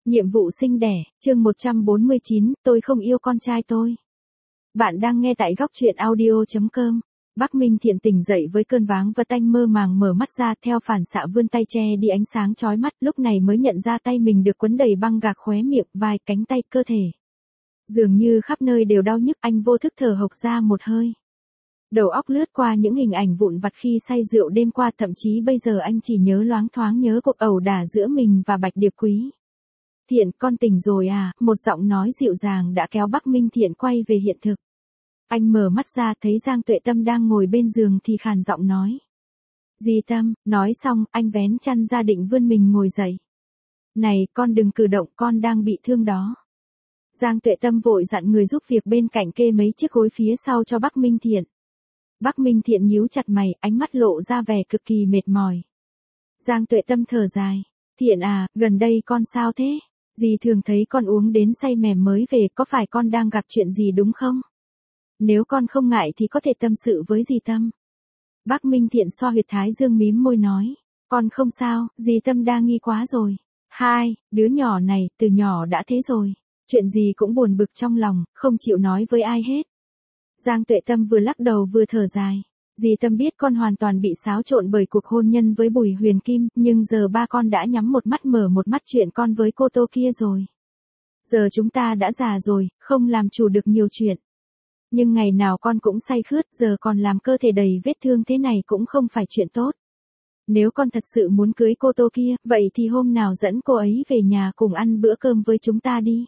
Nhiệm vụ sinh đẻ, chương 149, tôi không yêu con trai tôi. Bạn đang nghe tại góc truyện audio.com. Bắc Minh Thiện tỉnh dậy với cơn váng vật anh mơ màng mở mắt ra theo phản xạ vươn tay che đi ánh sáng chói mắt, lúc này mới nhận ra tay mình được quấn đầy băng gạc khóe miệng, vai, cánh tay, cơ thể. Dường như khắp nơi đều đau nhức, anh vô thức thở hộc ra một hơi. Đầu óc lướt qua những hình ảnh vụn vặt khi say rượu đêm qua, thậm chí bây giờ anh chỉ nhớ loáng thoáng nhớ cuộc ẩu đả giữa mình và Bạch Điệp Quý. Thiện, con tỉnh rồi à, một giọng nói dịu dàng đã kéo Bắc Minh Thiện quay về hiện thực. Anh mở mắt ra thấy Giang Tuệ Tâm đang ngồi bên giường thì khàn giọng nói. Dì Tâm, nói xong, anh vén chăn ra định vươn mình ngồi dậy. Này, con đừng cử động, con đang bị thương đó. Giang Tuệ Tâm vội dặn người giúp việc bên cạnh kê mấy chiếc gối phía sau cho Bắc Minh Thiện. Bắc Minh Thiện nhíu chặt mày, ánh mắt lộ ra vẻ cực kỳ mệt mỏi. Giang Tuệ Tâm thở dài. Thiện à, gần đây con sao thế? Dì thường thấy con uống đến say mềm mới về, có phải con đang gặp chuyện gì đúng không? Nếu con không ngại thì có thể tâm sự với dì Tâm. Bắc Minh Thiện xoa huyệt thái dương mím môi nói. Con không sao, dì Tâm đang nghi quá rồi. Hai, đứa nhỏ này, từ nhỏ đã thế rồi. Chuyện gì cũng buồn bực trong lòng, không chịu nói với ai hết. Giang Tuệ Tâm vừa lắc đầu vừa thở dài. Dì Tâm biết con hoàn toàn bị xáo trộn bởi cuộc hôn nhân với Bùi Huyền Kim, nhưng giờ ba con đã nhắm một mắt mở một mắt chuyện con với cô Tô kia rồi. Giờ chúng ta đã già rồi, không làm chủ được nhiều chuyện. Nhưng ngày nào con cũng say khướt, giờ còn làm cơ thể đầy vết thương thế này cũng không phải chuyện tốt. Nếu con thật sự muốn cưới cô Tô kia, vậy thì hôm nào dẫn cô ấy về nhà cùng ăn bữa cơm với chúng ta đi.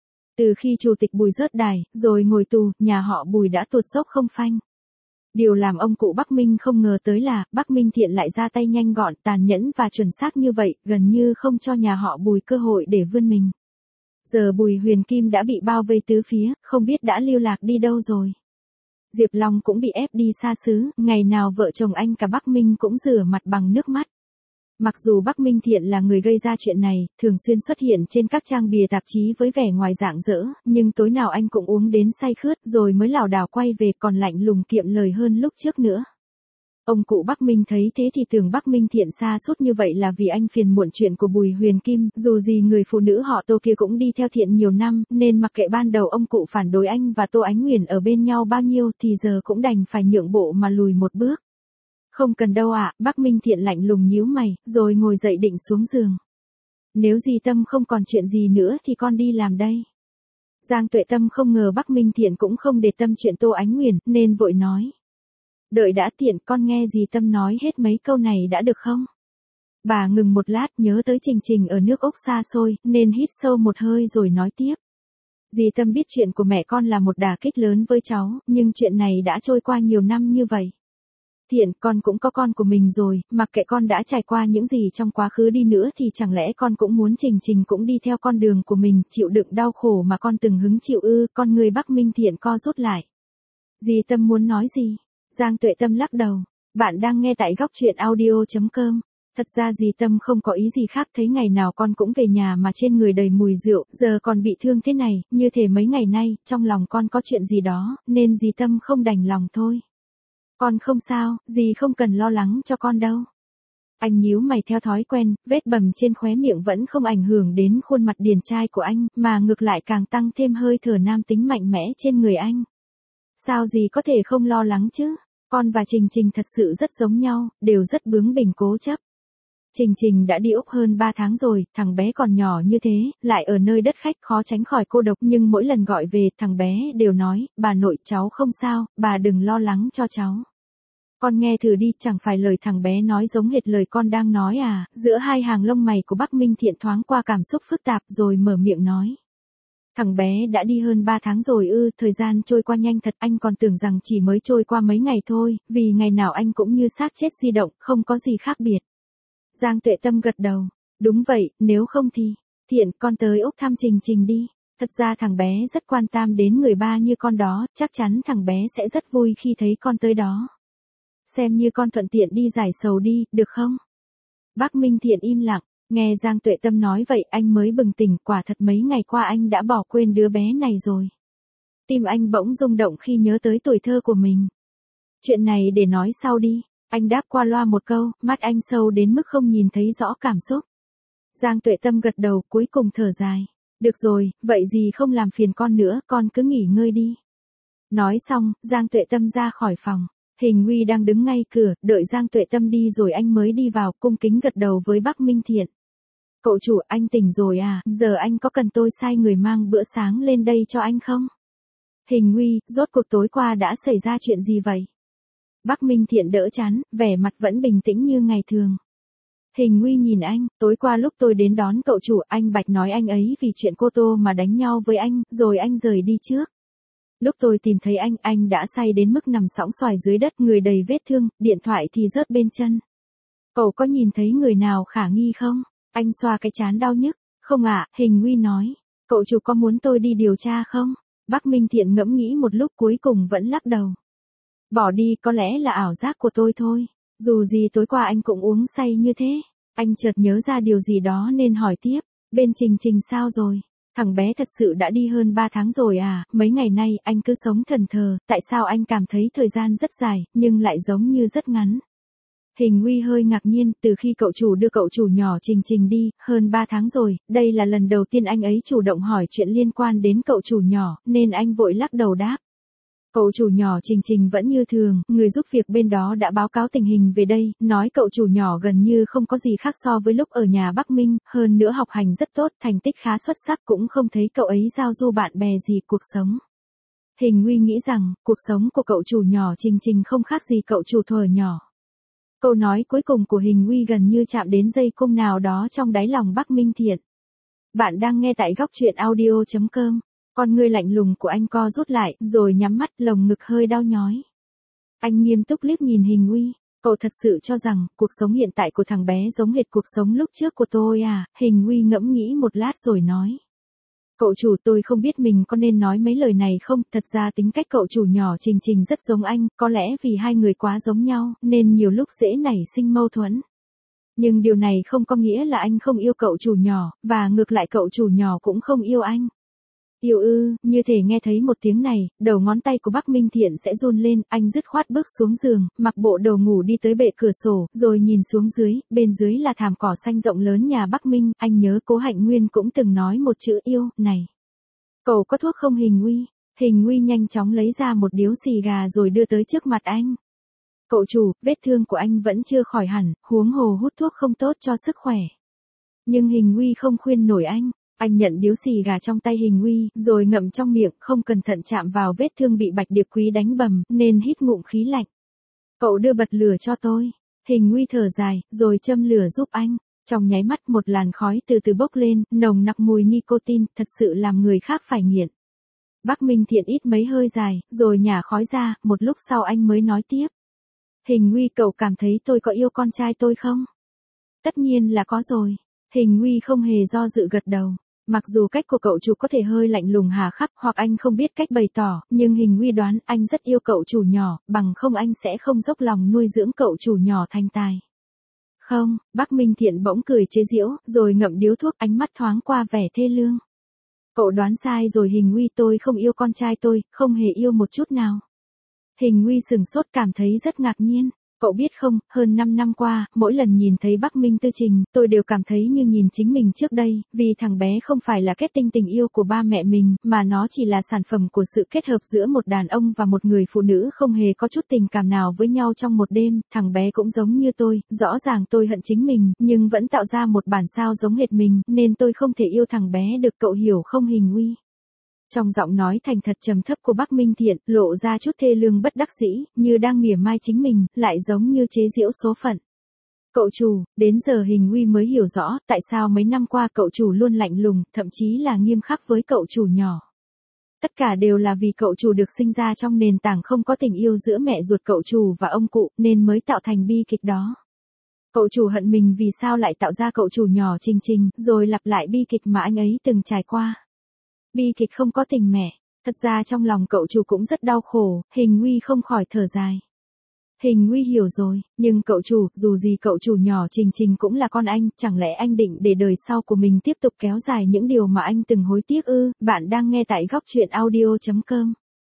Từ khi chủ tịch Bùi rớt đài, rồi ngồi tù, nhà họ Bùi đã tuột dốc không phanh. Điều làm ông cụ Bắc Minh không ngờ tới là, Bắc Minh Thiện lại ra tay nhanh gọn, tàn nhẫn và chuẩn xác như vậy, gần như không cho nhà họ Bùi cơ hội để vươn mình. Giờ Bùi Huyền Kim đã bị bao vây tứ phía, không biết đã lưu lạc đi đâu rồi. Diệp Long cũng bị ép đi xa xứ, ngày nào vợ chồng anh cả Bắc Minh cũng rửa mặt bằng nước mắt. Mặc dù Bắc Minh Thiện là người gây ra chuyện này, thường xuyên xuất hiện trên các trang bìa tạp chí với vẻ ngoài rạng rỡ, nhưng tối nào anh cũng uống đến say khướt rồi mới lảo đảo quay về, còn lạnh lùng kiệm lời hơn lúc trước nữa. Ông cụ Bắc Minh thấy thế thì tưởng Bắc Minh Thiện sa sút như vậy là vì anh phiền muộn chuyện của Bùi Huyền Kim, dù gì người phụ nữ họ Tô kia cũng đi theo Thiện nhiều năm, nên mặc kệ ban đầu ông cụ phản đối anh và Tô Ánh Nguyền ở bên nhau bao nhiêu thì giờ cũng đành phải nhượng bộ mà lùi một bước. Không cần đâu ạ, Bắc Minh Thiện lạnh lùng nhíu mày, rồi ngồi dậy định xuống giường. Nếu dì Tâm không còn chuyện gì nữa thì con đi làm đây. Giang Tuệ Tâm không ngờ Bắc Minh Thiện cũng không để tâm chuyện Tô Ánh Nguyền, nên vội nói. Đợi đã, Thiện, con nghe dì Tâm nói hết mấy câu này đã được không? Bà ngừng một lát, nhớ tới Trình Trình ở nước Úc xa xôi, nên hít sâu một hơi rồi nói tiếp. Dì Tâm biết chuyện của mẹ con là một đả kích lớn với cháu, nhưng chuyện này đã trôi qua nhiều năm như vậy. Thiện, con cũng có con của mình rồi, mặc kệ con đã trải qua những gì trong quá khứ đi nữa thì chẳng lẽ con cũng muốn Trình Trình cũng đi theo con đường của mình, chịu đựng đau khổ mà con từng hứng chịu ư? Con người Bắc Minh Thiện co rút lại. Dì Tâm muốn nói gì? Giang Tuệ Tâm lắc đầu. Bạn đang nghe tại góc truyện audio.com. Thật ra dì Tâm không có ý gì khác, thấy ngày nào con cũng về nhà mà trên người đầy mùi rượu, giờ còn bị thương thế này, như thể mấy ngày nay, trong lòng con có chuyện gì đó, nên dì Tâm không đành lòng thôi. Con không sao, dì không cần lo lắng cho con đâu. Anh nhíu mày theo thói quen, vết bầm trên khóe miệng vẫn không ảnh hưởng đến khuôn mặt điển trai của anh, mà ngược lại càng tăng thêm hơi thở nam tính mạnh mẽ trên người anh. Sao dì có thể không lo lắng chứ? Con và Trình Trình thật sự rất giống nhau, đều rất bướng bỉnh cố chấp. Trình Trình đã đi Úc hơn 3 tháng rồi, thằng bé còn nhỏ như thế, lại ở nơi đất khách khó tránh khỏi cô độc, nhưng mỗi lần gọi về, thằng bé đều nói, bà nội cháu không sao, bà đừng lo lắng cho cháu. Con nghe thử đi, chẳng phải lời thằng bé nói giống hệt lời con đang nói à? Giữa hai hàng lông mày của Bắc Minh Thiện thoáng qua cảm xúc phức tạp rồi mở miệng nói. Thằng bé đã đi hơn 3 tháng rồi ư? Thời gian trôi qua nhanh thật, anh còn tưởng rằng chỉ mới trôi qua mấy ngày thôi, vì ngày nào anh cũng như xác chết di động, không có gì khác biệt. Giang Tuệ Tâm gật đầu. Đúng vậy, nếu không thì, Thiện, con tới Úc thăm Trình Trình đi. Thật ra thằng bé rất quan tâm đến người ba như con đó, chắc chắn thằng bé sẽ rất vui khi thấy con tới đó. Xem như con thuận tiện đi giải sầu đi, được không? Bắc Minh Thiện im lặng, nghe Giang Tuệ Tâm nói vậy anh mới bừng tỉnh, quả thật mấy ngày qua anh đã bỏ quên đứa bé này rồi. Tim anh bỗng rung động khi nhớ tới tuổi thơ của mình. Chuyện này để nói sau đi, anh đáp qua loa một câu, mắt anh sâu đến mức không nhìn thấy rõ cảm xúc. Giang Tuệ Tâm gật đầu cuối cùng thở dài. Được rồi, vậy gì không làm phiền con nữa, con cứ nghỉ ngơi đi. Nói xong, Giang Tuệ Tâm ra khỏi phòng. Hình Nguy đang đứng ngay cửa, đợi Giang Tuệ Tâm đi rồi anh mới đi vào, cung kính gật đầu với Bắc Minh Thiện. Cậu chủ, anh tỉnh rồi à, giờ anh có cần tôi sai người mang bữa sáng lên đây cho anh không? Hình Nguy, rốt cuộc tối qua đã xảy ra chuyện gì vậy? Bắc Minh Thiện đỡ chán, vẻ mặt vẫn bình tĩnh như ngày thường. Hình Nguy nhìn anh, tối qua lúc tôi đến đón cậu chủ, anh Bạch nói anh ấy vì chuyện cô Tô mà đánh nhau với anh, rồi anh rời đi trước. Lúc tôi tìm thấy anh đã say đến mức nằm sõng soài dưới đất, người đầy vết thương, điện thoại thì rớt bên chân. Cậu có nhìn thấy người nào khả nghi không? Anh xoa cái trán đau nhức. Không ạ, Hình Nguy nói. Cậu chủ có muốn tôi đi điều tra không? Bắc Minh Thiện ngẫm nghĩ một lúc cuối cùng vẫn lắc đầu. Bỏ đi, có lẽ là ảo giác của tôi thôi. Dù gì tối qua anh cũng uống say như thế. Anh chợt nhớ ra điều gì đó nên hỏi tiếp. Bên Trình Trình sao rồi? Thằng bé thật sự đã đi hơn 3 tháng rồi à, mấy ngày nay anh cứ sống thẫn thờ, tại sao anh cảm thấy thời gian rất dài, nhưng lại giống như rất ngắn. Hình Nguy hơi ngạc nhiên, từ khi cậu chủ đưa cậu chủ nhỏ Trình Trình đi, hơn 3 tháng rồi, đây là lần đầu tiên anh ấy chủ động hỏi chuyện liên quan đến cậu chủ nhỏ, nên anh vội lắc đầu đáp. Cậu chủ nhỏ Trình Trình vẫn như thường, người giúp việc bên đó đã báo cáo tình hình về đây, nói cậu chủ nhỏ gần như không có gì khác so với lúc ở nhà Bắc Minh, hơn nữa học hành rất tốt, thành tích khá xuất sắc, cũng không thấy cậu ấy giao du bạn bè gì cuộc sống. Hình Nguy nghĩ rằng, cuộc sống của cậu chủ nhỏ Trình Trình không khác gì cậu chủ thuở nhỏ. Câu nói cuối cùng của Hình Nguy gần như chạm đến dây cung nào đó trong đáy lòng Bắc Minh Thiện. Bạn đang nghe tại góc truyện audio.com. Con ngươi lạnh lùng của anh co rút lại, rồi nhắm mắt, lồng ngực hơi đau nhói. Anh nghiêm túc liếc nhìn Hình Nguy. Cậu thật sự cho rằng, cuộc sống hiện tại của thằng bé giống hệt cuộc sống lúc trước của tôi à? Hình Nguy ngẫm nghĩ một lát rồi nói. Cậu chủ, tôi không biết mình có nên nói mấy lời này không, thật ra tính cách cậu chủ nhỏ Trình Trình rất giống anh, có lẽ vì hai người quá giống nhau, nên nhiều lúc dễ nảy sinh mâu thuẫn. Nhưng điều này không có nghĩa là anh không yêu cậu chủ nhỏ, và ngược lại cậu chủ nhỏ cũng không yêu anh. Yêu ư, như thể nghe thấy một tiếng này, đầu ngón tay của Bắc Minh Thiện sẽ run lên, anh dứt khoát bước xuống giường, mặc bộ đồ ngủ đi tới bệ cửa sổ, rồi nhìn xuống dưới, bên dưới là thảm cỏ xanh rộng lớn nhà Bắc Minh, anh nhớ Cố Hạnh Nguyên cũng từng nói một chữ yêu, này. Cậu có thuốc không Hình Nguy? Hình Nguy nhanh chóng lấy ra một điếu xì gà rồi đưa tới trước mặt anh. Cậu chủ, vết thương của anh vẫn chưa khỏi hẳn, huống hồ hút thuốc không tốt cho sức khỏe. Nhưng Hình Nguy không khuyên nổi anh. Anh nhận điếu xì gà trong tay Hình Nguy, rồi ngậm trong miệng, không cẩn thận chạm vào vết thương bị Bạch Điệp Quý đánh bầm, nên hít ngụm khí lạnh. Cậu đưa bật lửa cho tôi. Hình Nguy thở dài, rồi châm lửa giúp anh. Trong nháy mắt một làn khói từ từ bốc lên, nồng nặc mùi nicotine, thật sự làm người khác phải nghiện. Bắc Minh Thiện ít mấy hơi dài, rồi nhả khói ra, một lúc sau anh mới nói tiếp. Hình Nguy, cậu cảm thấy tôi có yêu con trai tôi không? Tất nhiên là có rồi. Hình Nguy không hề do dự gật đầu. Mặc dù cách của cậu chủ có thể hơi lạnh lùng hà khắc, hoặc anh không biết cách bày tỏ, nhưng Hình Nguy đoán anh rất yêu cậu chủ nhỏ, bằng không anh sẽ không dốc lòng nuôi dưỡng cậu chủ nhỏ thành tài. Không, Bắc Minh Thiện bỗng cười chế giễu, rồi ngậm điếu thuốc, ánh mắt thoáng qua vẻ thê lương. Cậu đoán sai rồi Hình Nguy, tôi không yêu con trai tôi, không hề yêu một chút nào. Hình Nguy sừng sốt, cảm thấy rất ngạc nhiên. Cậu biết không, hơn 5 năm qua, mỗi lần nhìn thấy Bắc Minh Tư Trình, tôi đều cảm thấy như nhìn chính mình trước đây, vì thằng bé không phải là kết tinh tình yêu của ba mẹ mình, mà nó chỉ là sản phẩm của sự kết hợp giữa một đàn ông và một người phụ nữ không hề có chút tình cảm nào với nhau trong một đêm. Thằng bé cũng giống như tôi, rõ ràng tôi hận chính mình, nhưng vẫn tạo ra một bản sao giống hệt mình, nên tôi không thể yêu thằng bé được, cậu hiểu không Hình Nguy? Trong giọng nói thành thật trầm thấp của Bắc Minh Thiện, lộ ra chút thê lương bất đắc dĩ, như đang mỉa mai chính mình, lại giống như chế giễu số phận. Cậu chủ, đến giờ Hình Nguy mới hiểu rõ, tại sao mấy năm qua cậu chủ luôn lạnh lùng, thậm chí là nghiêm khắc với cậu chủ nhỏ. Tất cả đều là vì cậu chủ được sinh ra trong nền tảng không có tình yêu giữa mẹ ruột cậu chủ và ông cụ, nên mới tạo thành bi kịch đó. Cậu chủ hận mình vì sao lại tạo ra cậu chủ nhỏ Trình Trình, rồi lặp lại bi kịch mà anh ấy từng trải qua. Bi kịch không có tình mẹ, thật ra trong lòng cậu chủ cũng rất đau khổ, Hình Nguy không khỏi thở dài. Hình Nguy hiểu rồi, nhưng cậu chủ, dù gì cậu chủ nhỏ Trình Trình cũng là con anh, chẳng lẽ anh định để đời sau của mình tiếp tục kéo dài những điều mà anh từng hối tiếc ư? Bạn đang nghe tại góc truyện audio.com.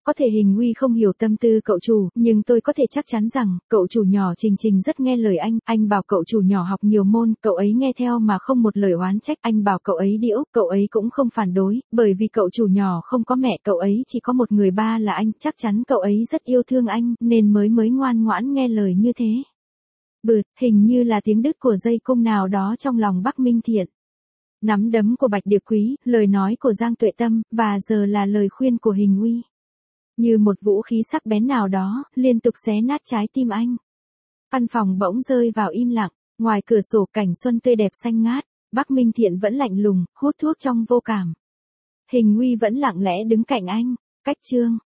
Có thể Hình Huy không hiểu tâm tư cậu chủ, nhưng tôi có thể chắc chắn rằng, cậu chủ nhỏ Trình Trình rất nghe lời anh bảo cậu chủ nhỏ học nhiều môn, cậu ấy nghe theo mà không một lời oán trách, anh bảo cậu ấy điễu, cậu ấy cũng không phản đối, bởi vì cậu chủ nhỏ không có mẹ, cậu ấy chỉ có một người ba là anh, chắc chắn cậu ấy rất yêu thương anh, nên mới ngoan ngoãn nghe lời như thế. Bụt, hình như là tiếng đứt của dây cung nào đó trong lòng Bắc Minh Thiện. Nắm đấm của Bạch Điệp Quý, lời nói của Giang Tuệ Tâm, và giờ là lời khuyên của Hình Huy. Như một vũ khí sắc bén nào đó, liên tục xé nát trái tim anh. Căn phòng bỗng rơi vào im lặng, ngoài cửa sổ cảnh xuân tươi đẹp xanh ngát, Bắc Minh Thiện vẫn lạnh lùng, hút thuốc trong vô cảm. Hình Huy vẫn lặng lẽ đứng cạnh anh, cách chương.